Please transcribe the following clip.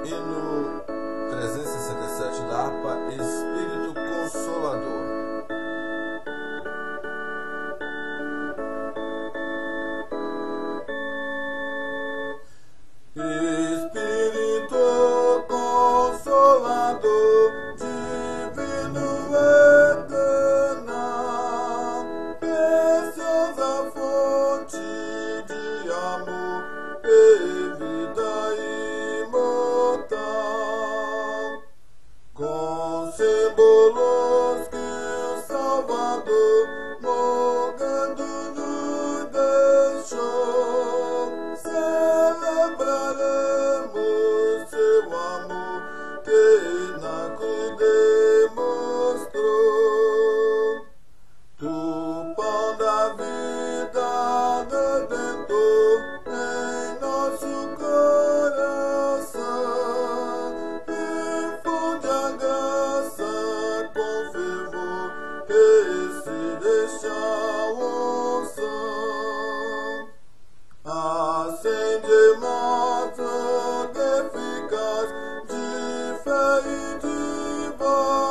Hino 367 da harpa, Espírito Consolador. Espírito Consolador, divino eterna, preciosa fonte de amor e vida imortal, com símbolos que o Salvador morrendo nos deixou, celebraremos seu amor que na cruz demonstrou. Tu, pão da vida, Redentor, em nosso coração, infunde a graça com fervor e se deixa unção. Acende moto eficaz de fé e de voz.